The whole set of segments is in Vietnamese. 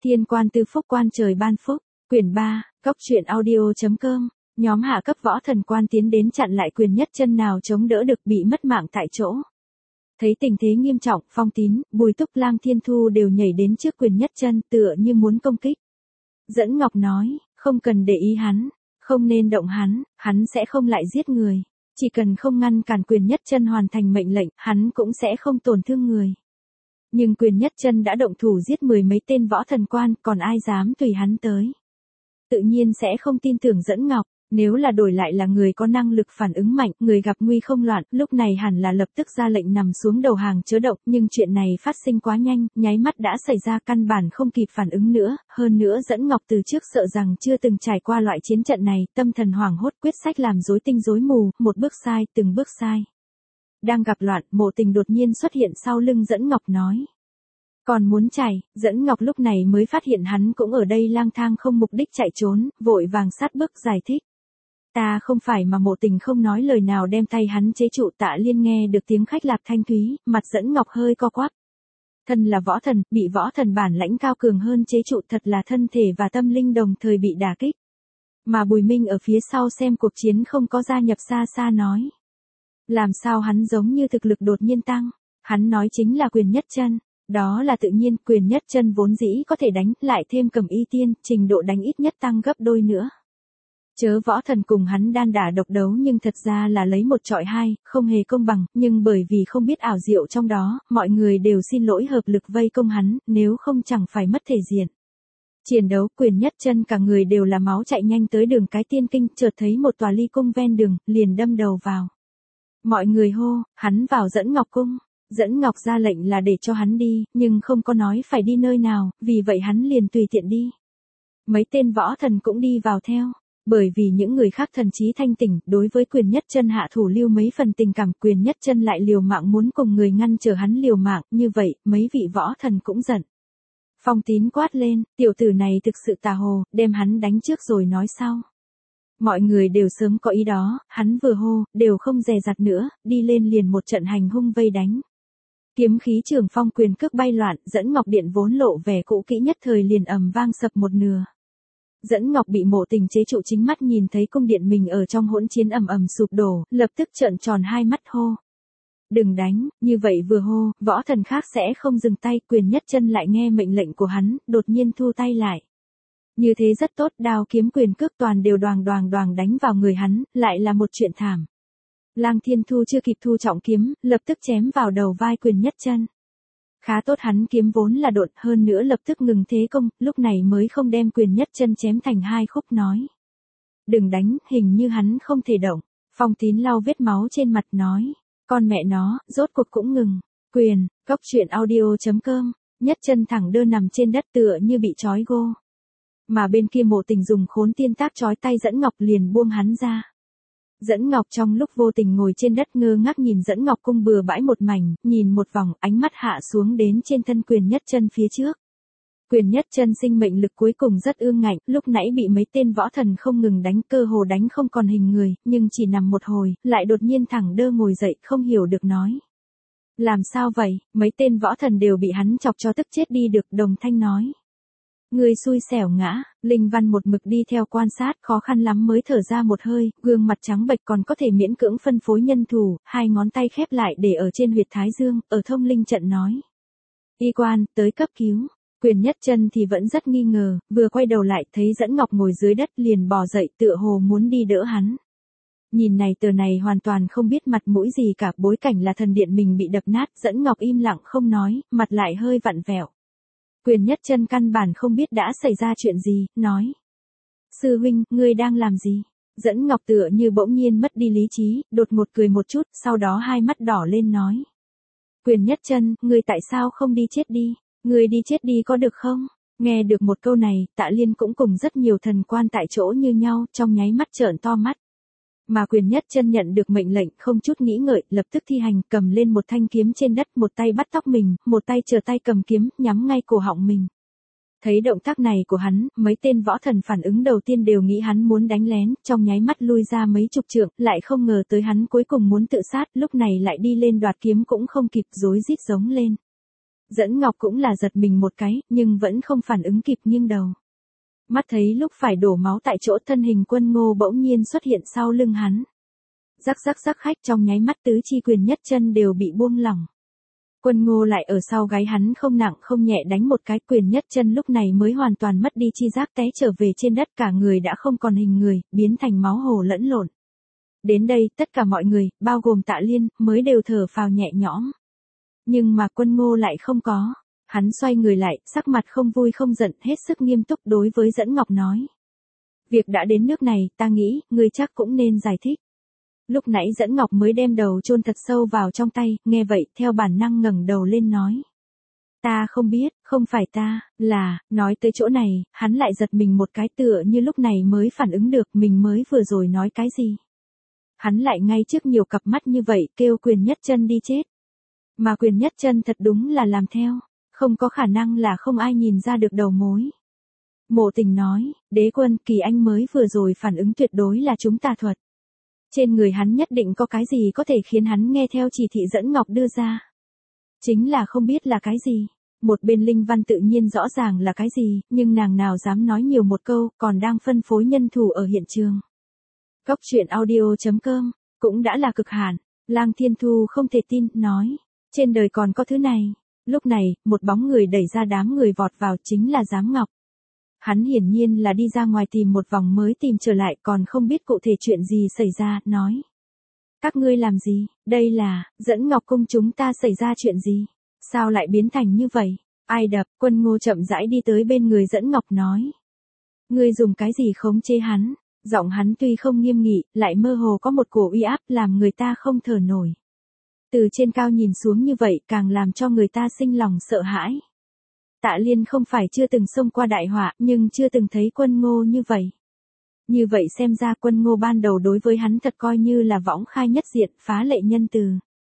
Thiên quan tư phúc quan trời ban phúc, quyển 3, cốc truyện audio.com, nhóm hạ cấp võ thần quan tiến đến chặn lại Quyền Nhất Chân nào chống đỡ được bị mất mạng tại chỗ. Thấy tình thế nghiêm trọng, Phong Tín, Bùi Túc Lang Thiên Thu đều nhảy đến trước Quyền Nhất Chân tựa như muốn công kích. Dẫn Ngọc nói, không cần để ý hắn, không nên động hắn sẽ không lại giết người. Chỉ cần không ngăn cản Quyền Nhất Chân hoàn thành mệnh lệnh, hắn cũng sẽ không tổn thương người. Nhưng Quyền Nhất Chân đã động thủ giết mười mấy tên võ thần quan, còn ai dám tùy hắn tới. Tự nhiên sẽ không tin tưởng Dẫn Ngọc, nếu là đổi lại là người có năng lực phản ứng mạnh, người gặp nguy không loạn, lúc này hẳn là lập tức ra lệnh nằm xuống đầu hàng chớ động, nhưng chuyện này phát sinh quá nhanh, nháy mắt đã xảy ra căn bản không kịp phản ứng nữa, hơn nữa Dẫn Ngọc từ trước sợ rằng chưa từng trải qua loại chiến trận này, tâm thần hoảng hốt quyết sách làm rối tinh rối mù, một bước sai, từng bước sai. Đang gặp loạn, Mộ Tình đột nhiên xuất hiện sau lưng Dẫn Ngọc nói. Còn muốn chạy, Dẫn Ngọc lúc này mới phát hiện hắn cũng ở đây lang thang không mục đích chạy trốn, vội vàng sát bước giải thích. Ta không phải mà. Mộ Tình không nói lời nào đem tay hắn chế trụ. Tạ Liên nghe được tiếng khách lạc thanh thúy, mặt Dẫn Ngọc hơi co quắp. Thân là võ thần, bị võ thần bản lãnh cao cường hơn chế trụ thật là thân thể và tâm linh đồng thời bị đả kích. Mà Bùi Minh ở phía sau xem cuộc chiến không có gia nhập xa xa nói. Làm sao hắn giống như thực lực đột nhiên tăng, hắn nói chính là Quyền Nhất Chân. Đó là tự nhiên, Quyền Nhất Chân vốn dĩ có thể đánh, lại thêm Cầm Y Tiên, trình độ đánh ít nhất tăng gấp đôi nữa. Chớ võ thần cùng hắn đan đả độc đấu nhưng thật ra là lấy một trọi hai, không hề công bằng, nhưng bởi vì không biết ảo diệu trong đó, mọi người đều xin lỗi hợp lực vây công hắn, nếu không chẳng phải mất thể diện. Chiến đấu, Quyền Nhất Chân cả người đều là máu chạy nhanh tới đường cái tiên kinh, chợt thấy một tòa ly cung ven đường, liền đâm đầu vào. Mọi người hô, hắn vào Dẫn Ngọc cung. Dẫn Ngọc ra lệnh là để cho hắn đi, nhưng không có nói phải đi nơi nào, vì vậy hắn liền tùy tiện đi. Mấy tên võ thần cũng đi vào theo, bởi vì những người khác thần trí thanh tỉnh, đối với Quyền Nhất Chân hạ thủ lưu mấy phần tình cảm, Quyền Nhất Chân lại liều mạng muốn cùng người ngăn trở hắn liều mạng, như vậy, mấy vị võ thần cũng giận. Phong Tín quát lên, tiểu tử này thực sự tà hồ, đem hắn đánh trước rồi nói sau. Mọi người đều sớm có ý đó, hắn vừa hô, đều không dè dặt nữa, đi lên liền một trận hành hung vây đánh. Kiếm khí trường phong quyền cước bay loạn, Dẫn Ngọc điện vốn lộ vẻ cũ kỹ nhất thời liền ầm vang sập một nửa. Dẫn Ngọc bị Mộ Tình chế trụ chính mắt nhìn thấy cung điện mình ở trong hỗn chiến ầm ầm sụp đổ, lập tức trợn tròn hai mắt hô. Đừng đánh, như vậy vừa hô, võ thần khác sẽ không dừng tay, Quyền Nhất Chân lại nghe mệnh lệnh của hắn, đột nhiên thu tay lại. Như thế rất tốt, đao kiếm quyền cước toàn đều đoàng đánh vào người hắn, lại là một chuyện thảm. Lang Thiên Thu chưa kịp thu trọng kiếm, lập tức chém vào đầu vai Quyền Nhất Chân. Khá tốt hắn kiếm vốn là độn, hơn nữa lập tức ngừng thế công, lúc này mới không đem Quyền Nhất Chân chém thành hai khúc nói. Đừng đánh, hình như hắn không thể động. Phong Tín lau vết máu trên mặt nói. Con mẹ nó, rốt cuộc cũng ngừng. Quyền, cốc truyện audio.com, Nhất Chân thẳng đơ nằm trên đất tựa như bị trói gô. Mà bên kia Mộ Tình dùng khốn tiên tác trói tay Dẫn Ngọc liền buông hắn ra. Dẫn Ngọc trong lúc vô tình ngồi trên đất ngơ ngác nhìn Dẫn Ngọc cung bừa bãi một mảnh, nhìn một vòng, ánh mắt hạ xuống đến trên thân Quyền Nhất Chân phía trước. Quyền Nhất Chân sinh mệnh lực cuối cùng rất ương ngạnh, lúc nãy bị mấy tên võ thần không ngừng đánh, cơ hồ đánh không còn hình người, nhưng chỉ nằm một hồi, lại đột nhiên thẳng đơ ngồi dậy, không hiểu được nói. Làm sao vậy, mấy tên võ thần đều bị hắn chọc cho tức chết đi được, đồng thanh nói. Người xui xẻo ngã, Linh Văn một mực đi theo quan sát, khó khăn lắm mới thở ra một hơi, gương mặt trắng bệch còn có thể miễn cưỡng phân phối nhân thủ, hai ngón tay khép lại để ở trên huyệt thái dương, ở thông linh trận nói. Y quan, tới cấp cứu. Quyền Nhất Chân thì vẫn rất nghi ngờ, vừa quay đầu lại thấy Dẫn Ngọc ngồi dưới đất liền bò dậy tựa hồ muốn đi đỡ hắn. Nhìn này tờ này hoàn toàn không biết mặt mũi gì cả, bối cảnh là thần điện mình bị đập nát, Dẫn Ngọc im lặng không nói, mặt lại hơi vặn vẹo. Quyền Nhất Chân căn bản không biết đã xảy ra chuyện gì, nói. Sư huynh, ngươi đang làm gì? Dẫn Ngọc tựa như bỗng nhiên mất đi lý trí, đột ngột cười một chút, sau đó hai mắt đỏ lên nói. Quyền Nhất Chân, ngươi tại sao không đi chết đi? Ngươi đi chết đi có được không? Nghe được một câu này, Tạ Liên cũng cùng rất nhiều thần quan tại chỗ như nhau, trong nháy mắt trợn to mắt. Mà Quyền Nhất Chân nhận được mệnh lệnh không chút nghĩ ngợi, lập tức thi hành, cầm lên một thanh kiếm trên đất, một tay bắt tóc mình, một tay chờ tay cầm kiếm, nhắm ngay cổ họng mình. Thấy động tác này của hắn, mấy tên võ thần phản ứng đầu tiên đều nghĩ hắn muốn đánh lén, trong nháy mắt lui ra mấy chục trượng, lại không ngờ tới hắn cuối cùng muốn tự sát, lúc này lại đi lên đoạt kiếm cũng không kịp, rối rít giống lên. Dẫn Ngọc cũng là giật mình một cái, nhưng vẫn không phản ứng kịp nghiêng đầu. Mắt thấy lúc phải đổ máu tại chỗ, thân hình Quân Ngô bỗng nhiên xuất hiện sau lưng hắn. Rắc rắc rắc, khách trong nháy mắt tứ chi quyền nhất chân đều bị buông lỏng. Quân Ngô lại ở sau gáy hắn không nặng không nhẹ đánh một cái, quyền nhất chân lúc này mới hoàn toàn mất đi chi giác, té trở về trên đất, cả người đã không còn hình người, biến thành máu hồ lẫn lộn. Đến đây, tất cả mọi người, bao gồm Tạ Liên, mới đều thở phào nhẹ nhõm. Nhưng mà Quân Ngô lại không có. Hắn xoay người lại, sắc mặt không vui không giận, hết sức nghiêm túc đối với Dẫn Ngọc nói. Việc đã đến nước này, ta nghĩ, ngươi chắc cũng nên giải thích. Lúc nãy Dẫn Ngọc mới đem đầu chôn thật sâu vào trong tay, nghe vậy, theo bản năng ngẩng đầu lên nói. Ta không biết, không phải ta, là, nói tới chỗ này, hắn lại giật mình một cái, tựa như lúc này mới phản ứng được mình mới vừa rồi nói cái gì. Hắn lại ngay trước nhiều cặp mắt như vậy, kêu quyền nhất chân đi chết. Mà quyền nhất chân thật đúng là làm theo, không có khả năng là không ai nhìn ra được đầu mối. Mộ Tình nói, Đế Quân, Kỳ Anh mới vừa rồi phản ứng tuyệt đối là chúng tà thuật. Trên người hắn nhất định có cái gì có thể khiến hắn nghe theo chỉ thị Dẫn Ngọc đưa ra. Chính là không biết là cái gì. Một bên Linh Văn tự nhiên rõ ràng là cái gì, nhưng nàng nào dám nói nhiều một câu, còn đang phân phối nhân thủ ở hiện trường. Góc truyện audio.com, cũng đã là cực hạn. Lang Thiên Thu không thể tin, nói, trên đời còn có thứ này. Lúc này, một bóng người đẩy ra đám người vọt vào, chính là Giám Ngọc. Hắn hiển nhiên là đi ra ngoài tìm một vòng mới tìm trở lại, còn không biết cụ thể chuyện gì xảy ra, nói. Các ngươi làm gì, đây là, Dẫn Ngọc cung chúng ta xảy ra chuyện gì? Sao lại biến thành như vậy? Ai đập? Quân Ngô chậm rãi đi tới bên người Dẫn Ngọc nói. Ngươi dùng cái gì khống chế hắn? Giọng hắn tuy không nghiêm nghị, lại mơ hồ có một cổ uy áp làm người ta không thở nổi. Từ trên cao nhìn xuống như vậy càng làm cho người ta sinh lòng sợ hãi. Tạ Liên không phải chưa từng xông qua đại họa, nhưng chưa từng thấy Quân Ngô như vậy. Như vậy xem ra Quân Ngô ban đầu đối với hắn thật coi như là võng khai nhất diện, phá lệ nhân từ.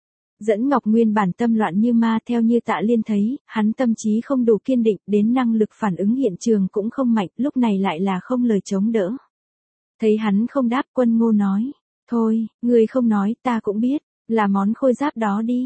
Dẫn Ngọc nguyên bản tâm loạn như ma, theo như Tạ Liên thấy, hắn tâm trí không đủ kiên định, đến năng lực phản ứng hiện trường cũng không mạnh, lúc này lại là không lời chống đỡ. Thấy hắn không đáp, Quân Ngô nói, thôi, ngươi không nói, ta cũng biết, là món khôi giáp đó đi.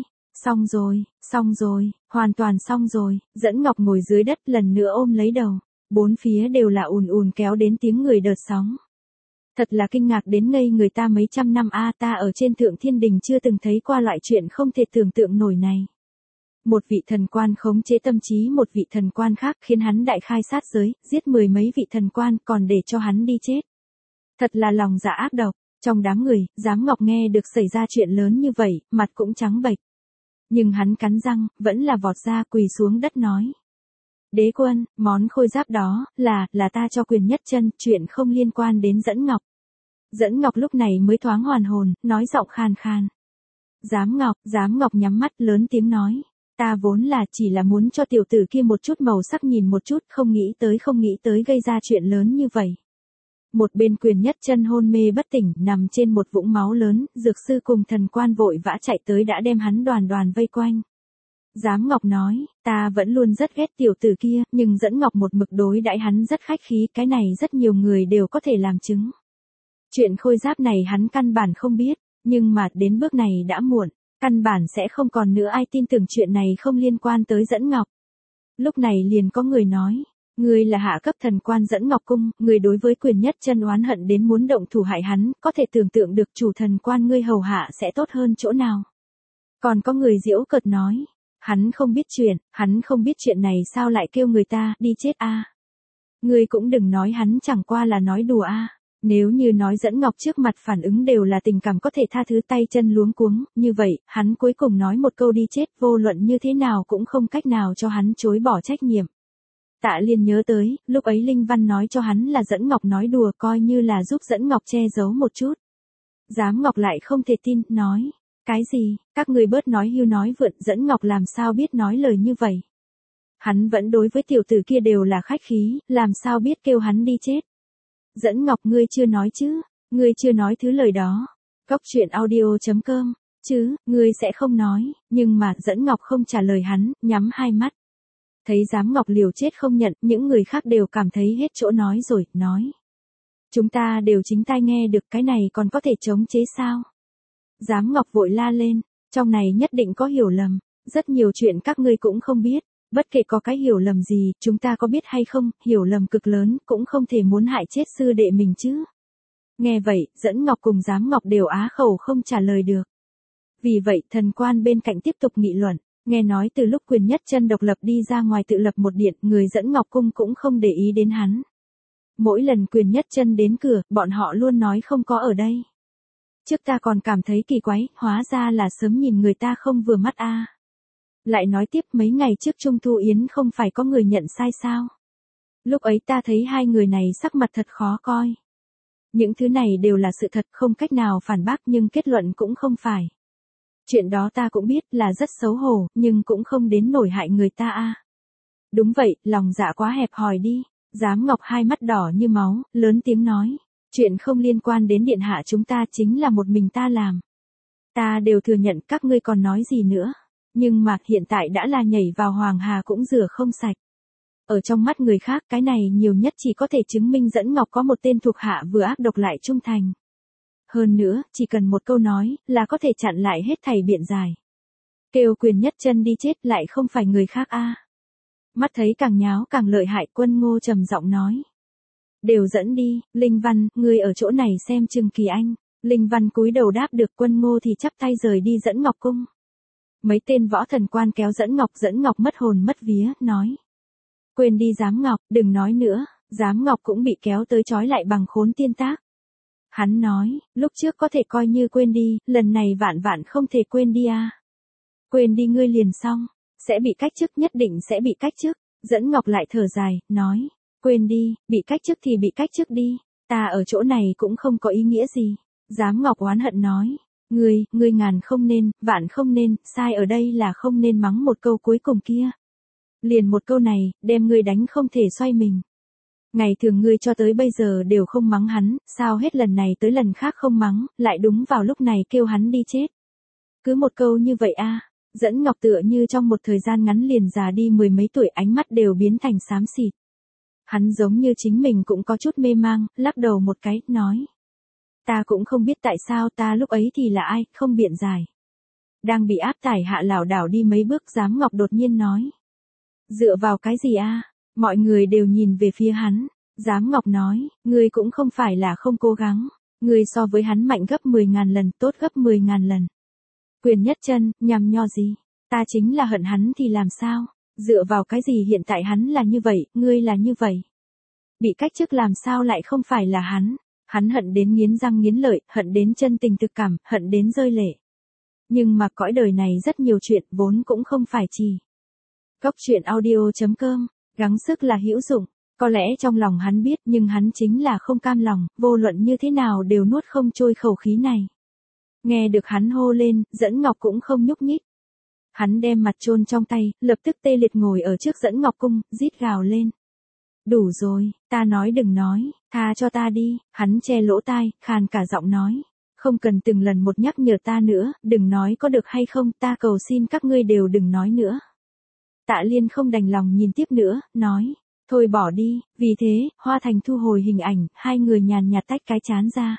Xong rồi, hoàn toàn xong rồi. Dẫn Ngọc ngồi dưới đất lần nữa ôm lấy đầu. Bốn phía đều là ùn ùn kéo đến tiếng người đợt sóng. Thật là kinh ngạc đến ngây người ta mấy trăm năm ta ở trên Thượng Thiên Đình chưa từng thấy qua loại chuyện không thể tưởng tượng nổi này. Một vị thần quan khống chế tâm trí một vị thần quan khác, khiến hắn đại khai sát giới, giết mười mấy vị thần quan, còn để cho hắn đi chết. Thật là lòng dạ ác độc. Trong đám người, Giám Ngọc nghe được xảy ra chuyện lớn như vậy, mặt cũng trắng bệch. Nhưng hắn cắn răng, vẫn là vọt ra, quỳ xuống đất nói. Đế Quân, món khôi giáp đó, là ta cho quyền nhất chân, chuyện không liên quan đến Dẫn Ngọc. Dẫn Ngọc lúc này mới thoáng hoàn hồn, nói giọng khàn khàn. Giám Ngọc nhắm mắt lớn tiếng nói. Ta vốn là chỉ là muốn cho tiểu tử kia một chút màu sắc nhìn một chút, không nghĩ tới gây ra chuyện lớn như vậy. Một bên quyền nhất chân hôn mê bất tỉnh, nằm trên một vũng máu lớn, dược sư cùng thần quan vội vã chạy tới đã đem hắn đoàn đoàn vây quanh. Giám Ngọc nói, ta vẫn luôn rất ghét tiểu tử kia, nhưng Dẫn Ngọc một mực đối đãi hắn rất khách khí, cái này rất nhiều người đều có thể làm chứng. Chuyện khôi giáp này hắn căn bản không biết, nhưng mà đến bước này đã muộn, căn bản sẽ không còn nữa ai tin tưởng chuyện này không liên quan tới Dẫn Ngọc. Lúc này liền có người nói. Ngươi là hạ cấp thần quan Dẫn Ngọc cung, ngươi đối với quyền nhất chân oán hận đến muốn động thủ hại hắn, có thể tưởng tượng được chủ thần quan ngươi hầu hạ sẽ tốt hơn chỗ nào. Còn có người giễu cợt nói, hắn không biết chuyện này sao lại kêu người ta đi chết Ngươi cũng đừng nói hắn chẳng qua là nói đùa Nếu như nói Dẫn Ngọc trước mặt phản ứng đều là tình cảm có thể tha thứ, tay chân luống cuống, như vậy, hắn cuối cùng nói một câu đi chết, vô luận như thế nào cũng không cách nào cho hắn chối bỏ trách nhiệm. Tạ Liên nhớ tới, lúc ấy Linh Văn nói cho hắn là Dẫn Ngọc nói đùa, coi như là giúp Dẫn Ngọc che giấu một chút. Giám Ngọc lại không thể tin, nói, cái gì, các ngươi bớt nói hưu nói vượn, Dẫn Ngọc làm sao biết nói lời như vậy. Hắn vẫn đối với tiểu tử kia đều là khách khí, làm sao biết kêu hắn đi chết. Dẫn Ngọc, ngươi chưa nói chứ, ngươi chưa nói thứ lời đó. Góc truyện audio.com, chứ, ngươi sẽ không nói, nhưng mà Dẫn Ngọc không trả lời hắn, nhắm hai mắt. Thấy Giám Ngọc liều chết không nhận, những người khác đều cảm thấy hết chỗ nói rồi, nói. Chúng ta đều chính tai nghe được, cái này còn có thể chống chế sao? Giám Ngọc vội la lên, trong này nhất định có hiểu lầm. Rất nhiều chuyện các ngươi cũng không biết, bất kể có cái hiểu lầm gì, chúng ta có biết hay không, hiểu lầm cực lớn, cũng không thể muốn hại chết sư đệ mình chứ. Nghe vậy, Dẫn Ngọc cùng Giám Ngọc đều á khẩu không trả lời được. Vì vậy, thần quan bên cạnh tiếp tục nghị luận, nghe nói từ lúc Quyền Nhất Chân độc lập đi ra ngoài tự lập một điện, người Dẫn Ngọc cung cũng không để ý đến hắn. Mỗi lần Quyền Nhất Chân đến cửa, bọn họ luôn nói không có ở đây. Trước ta còn cảm thấy kỳ quái, hóa ra là sớm nhìn người ta không vừa mắt a. Lại nói tiếp, mấy ngày trước Trung Thu Yến không phải có người nhận sai sao? Lúc ấy ta thấy hai người này sắc mặt thật khó coi. Những thứ này đều là sự thật, không cách nào phản bác, nhưng kết luận cũng không phải. Chuyện đó ta cũng biết là rất xấu hổ, nhưng cũng không đến nổi hại người ta a. Đúng vậy, lòng dạ quá hẹp hòi đi. Giám Ngọc hai mắt đỏ như máu, lớn tiếng nói. Chuyện không liên quan đến điện hạ chúng ta, chính là một mình ta làm. Ta đều thừa nhận, các ngươi còn nói gì nữa. Nhưng mà hiện tại đã là nhảy vào Hoàng Hà cũng rửa không sạch. Ở trong mắt người khác, cái này nhiều nhất chỉ có thể chứng minh Dẫn Ngọc có một tên thuộc hạ vừa ác độc lại trung thành. Hơn nữa, chỉ cần một câu nói, là có thể chặn lại hết thảy biện giải. Kêu Quyền Nhất Chân đi chết lại không phải người khác a. Mắt thấy càng nháo càng lợi hại, Quân Ngô trầm giọng nói. Đều dẫn đi, Linh Văn, ngươi ở chỗ này xem chừng Kỳ Anh. Linh Văn cúi đầu đáp được, Quân Ngô thì chắp tay rời đi Dẫn Ngọc cung. Mấy tên võ thần quan kéo Dẫn Ngọc mất hồn mất vía, nói. Quên đi Giám Ngọc, đừng nói nữa. Giám Ngọc cũng bị kéo tới trói lại bằng khốn tiên tác. Hắn nói, lúc trước có thể coi như quên đi, lần này vạn vạn không thể quên đi a. Quên đi ngươi liền xong, sẽ bị cách chức, nhất định sẽ bị cách chức. Dẫn Ngọc lại thở dài, nói, quên đi, bị cách chức thì bị cách chức đi, ta ở chỗ này cũng không có ý nghĩa gì. Giám Ngọc oán hận nói, ngươi ngàn không nên, vạn không nên, sai ở đây là không nên mắng một câu cuối cùng kia. Liền một câu này, đem ngươi đánh không thể xoay mình. Ngày thường ngươi cho tới bây giờ đều không mắng hắn, sao hết lần này tới lần khác không mắng, lại đúng vào lúc này kêu hắn đi chết. Cứ một câu như vậy a. Dẫn Ngọc tựa như trong một thời gian ngắn liền già đi mười mấy tuổi, ánh mắt đều biến thành xám xịt. Hắn giống như chính mình cũng có chút mê mang, lắc đầu một cái, nói. Ta cũng không biết tại sao ta lúc ấy thì là ai, không biện giải. Đang bị áp tải hạ lảo đảo đi mấy bước, Giám Ngọc đột nhiên nói. Dựa vào cái gì a? Mọi người đều nhìn về phía hắn. Giám Ngọc nói, ngươi cũng không phải là không cố gắng. Ngươi so với hắn mạnh gấp 10.000 lần, tốt gấp 10.000 lần. Quyền Nhất Chân, nhằm nho gì? Ta chính là hận hắn thì làm sao? Dựa vào cái gì hiện tại hắn là như vậy, ngươi là như vậy? Bị cách chức làm sao lại không phải là hắn? Hắn hận đến nghiến răng nghiến lợi, hận đến chân tình thực cảm, hận đến rơi lệ. Nhưng mà cõi đời này rất nhiều chuyện, vốn cũng không phải chỉ. Cốc truyện audio.com, gắng sức là hữu dụng. Có lẽ trong lòng hắn biết, nhưng hắn chính là không cam lòng, vô luận như thế nào đều nuốt không trôi khẩu khí này. Nghe được hắn hô lên, Dẫn Ngọc cũng không nhúc nhích. Hắn đem mặt chôn trong tay, lập tức tê liệt ngồi ở trước Dẫn Ngọc cung, rít gào lên. Đủ rồi, ta nói đừng nói, tha cho ta đi. Hắn che lỗ tai, khàn cả giọng nói. Không cần từng lần một nhắc nhở ta nữa, đừng nói có được hay không, ta cầu xin các ngươi đều đừng nói nữa. Tạ Liên không đành lòng nhìn tiếp nữa, nói. Thôi bỏ đi. Vì thế, Hoa Thành thu hồi hình ảnh, hai người nhàn nhạt tách cái chán ra.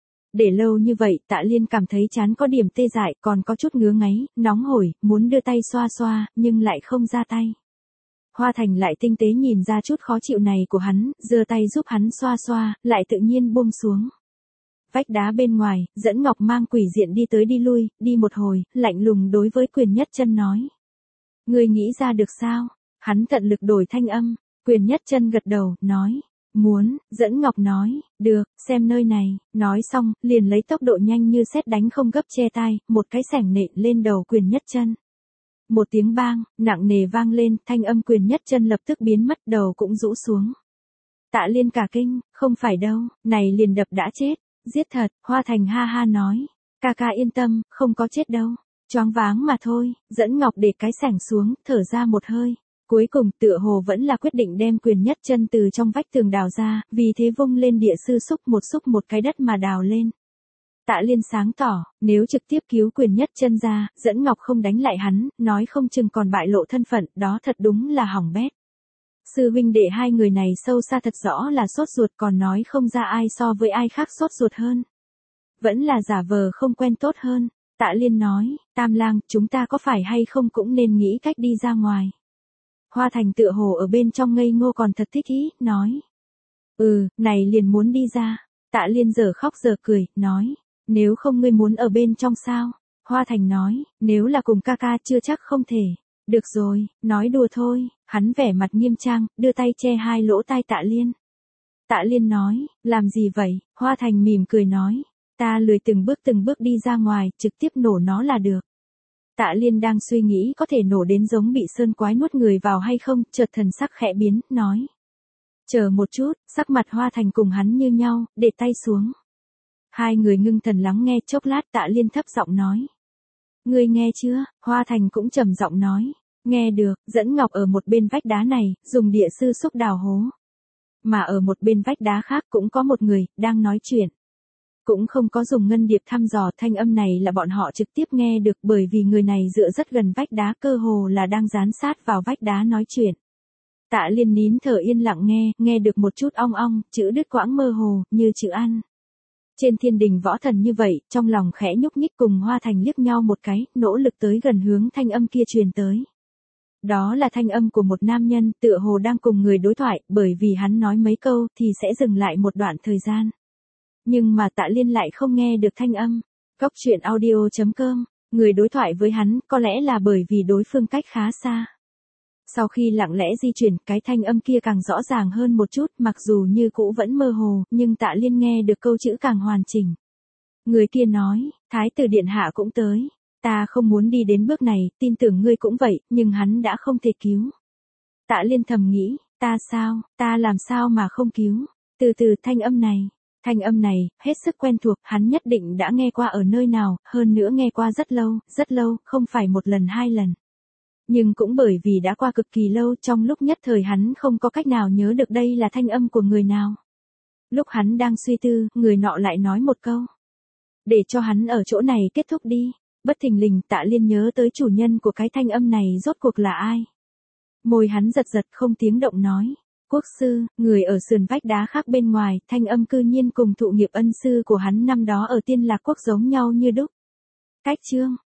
Để lâu như vậy, Tạ Liên cảm thấy chán có điểm tê dại, còn có chút ngứa ngáy, nóng hổi, muốn đưa tay xoa xoa, nhưng lại không ra tay. Hoa Thành lại tinh tế nhìn ra chút khó chịu này của hắn, giơ tay giúp hắn xoa xoa, lại tự nhiên buông xuống. Vách đá bên ngoài, Dẫn Ngọc mang quỷ diện đi tới đi lui, đi một hồi, lạnh lùng đối với Quyền Nhất Chân nói. Ngươi nghĩ ra được sao? Hắn tận lực đổi thanh âm. Quyền Nhất Chân gật đầu, nói. Muốn. Dẫn Ngọc nói. Được, xem nơi này. Nói xong, liền lấy tốc độ nhanh như sét đánh không gấp che tai, một cái sẻng nện lên đầu Quyền Nhất Chân. Một tiếng bang, nặng nề vang lên, thanh âm Quyền Nhất Chân lập tức biến mất, đầu cũng rũ xuống. Tạ Liên cả kinh, không phải đâu, này liền đập đã chết. Giết thật. Hoa Thành ha ha nói. Ca ca yên tâm, không có chết đâu. Choáng váng mà thôi. Dẫn Ngọc để cái sẻng xuống, thở ra một hơi. Cuối cùng tựa hồ vẫn là quyết định đem Quyền Nhất Chân từ trong vách tường đào ra, vì thế vung lên địa sư xúc một cái đất mà đào lên. Tạ Liên sáng tỏ, nếu trực tiếp cứu Quyền Nhất Chân ra, Dẫn Ngọc không đánh lại hắn, nói không chừng còn bại lộ thân phận, đó thật đúng là hỏng bét. Sư huynh đệ hai người này sâu xa thật rõ là sốt ruột, còn nói không ra ai so với ai khác sốt ruột hơn. Vẫn là giả vờ không quen tốt hơn. Tạ Liên nói, Tam Lang, chúng ta có phải hay không cũng nên nghĩ cách đi ra ngoài. Hoa Thành tựa hồ ở bên trong ngây ngô còn thật thích ý, nói. Này liền muốn đi ra. Tạ Liên giờ khóc giờ cười, nói. Nếu không ngươi muốn ở bên trong sao? Hoa Thành nói, nếu là cùng ca ca chưa chắc không thể. Được rồi, nói đùa thôi. Hắn vẻ mặt nghiêm trang, đưa tay che hai lỗ tai Tạ Liên. Tạ Liên nói, làm gì vậy? Hoa Thành mỉm cười nói. Ta lười từng bước đi ra ngoài, trực tiếp nổ nó là được. Tạ Liên đang suy nghĩ có thể nổ đến giống bị sơn quái nuốt người vào hay không, chợt thần sắc khẽ biến, nói. Chờ một chút, sắc mặt Hoa Thành cùng hắn như nhau, để tay xuống. Hai người ngưng thần lắng nghe chốc lát, Tạ Liên thấp giọng nói. Ngươi nghe chưa? Hoa Thành cũng trầm giọng nói. Nghe được, dẫn Ngọc ở một bên vách đá này, dùng địa sư xúc đào hố. Mà ở một bên vách đá khác cũng có một người, đang nói chuyện. Cũng không có dùng ngân điệp thăm dò, thanh âm này là bọn họ trực tiếp nghe được bởi vì người này dựa rất gần vách đá, cơ hồ là đang dán sát vào vách đá nói chuyện. Tạ Liên nín thở yên lặng nghe được một chút ong ong, chữ đứt quãng mơ hồ, như chữ ăn. Trên thiên đình võ thần như vậy, trong lòng khẽ nhúc nhích cùng Hoa Thành liếc nhau một cái, nỗ lực tới gần hướng thanh âm kia truyền tới. Đó là thanh âm của một nam nhân, tựa hồ đang cùng người đối thoại, bởi vì hắn nói mấy câu thì sẽ dừng lại một đoạn thời gian. Nhưng mà Tạ Liên lại không nghe được thanh âm. Góc truyện audio.com, người đối thoại với hắn có lẽ là bởi vì đối phương cách khá xa. Sau khi lặng lẽ di chuyển, cái thanh âm kia càng rõ ràng hơn một chút, mặc dù như cũ vẫn mơ hồ, nhưng Tạ Liên nghe được câu chữ càng hoàn chỉnh. Người kia nói, Thái tử điện hạ cũng tới. Ta không muốn đi đến bước này, tin tưởng ngươi cũng vậy, nhưng hắn đã không thể cứu. Tạ Liên thầm nghĩ, ta làm sao mà không cứu. Từ từ thanh âm này, hết sức quen thuộc, hắn nhất định đã nghe qua ở nơi nào, hơn nữa nghe qua rất lâu, không phải một lần hai lần. Nhưng cũng bởi vì đã qua cực kỳ lâu, trong lúc nhất thời hắn không có cách nào nhớ được đây là thanh âm của người nào. Lúc hắn đang suy tư, người nọ lại nói một câu. Để cho hắn ở chỗ này kết thúc đi. Bất thình lình Tạ Liên nhớ tới chủ nhân của cái thanh âm này rốt cuộc là ai. Môi hắn giật không tiếng động nói. Quốc sư, người ở sườn vách đá khác bên ngoài, thanh âm cư nhiên cùng thụ nghiệp ân sư của hắn năm đó ở Tiên Lạc Quốc giống nhau như đúc. Cách chương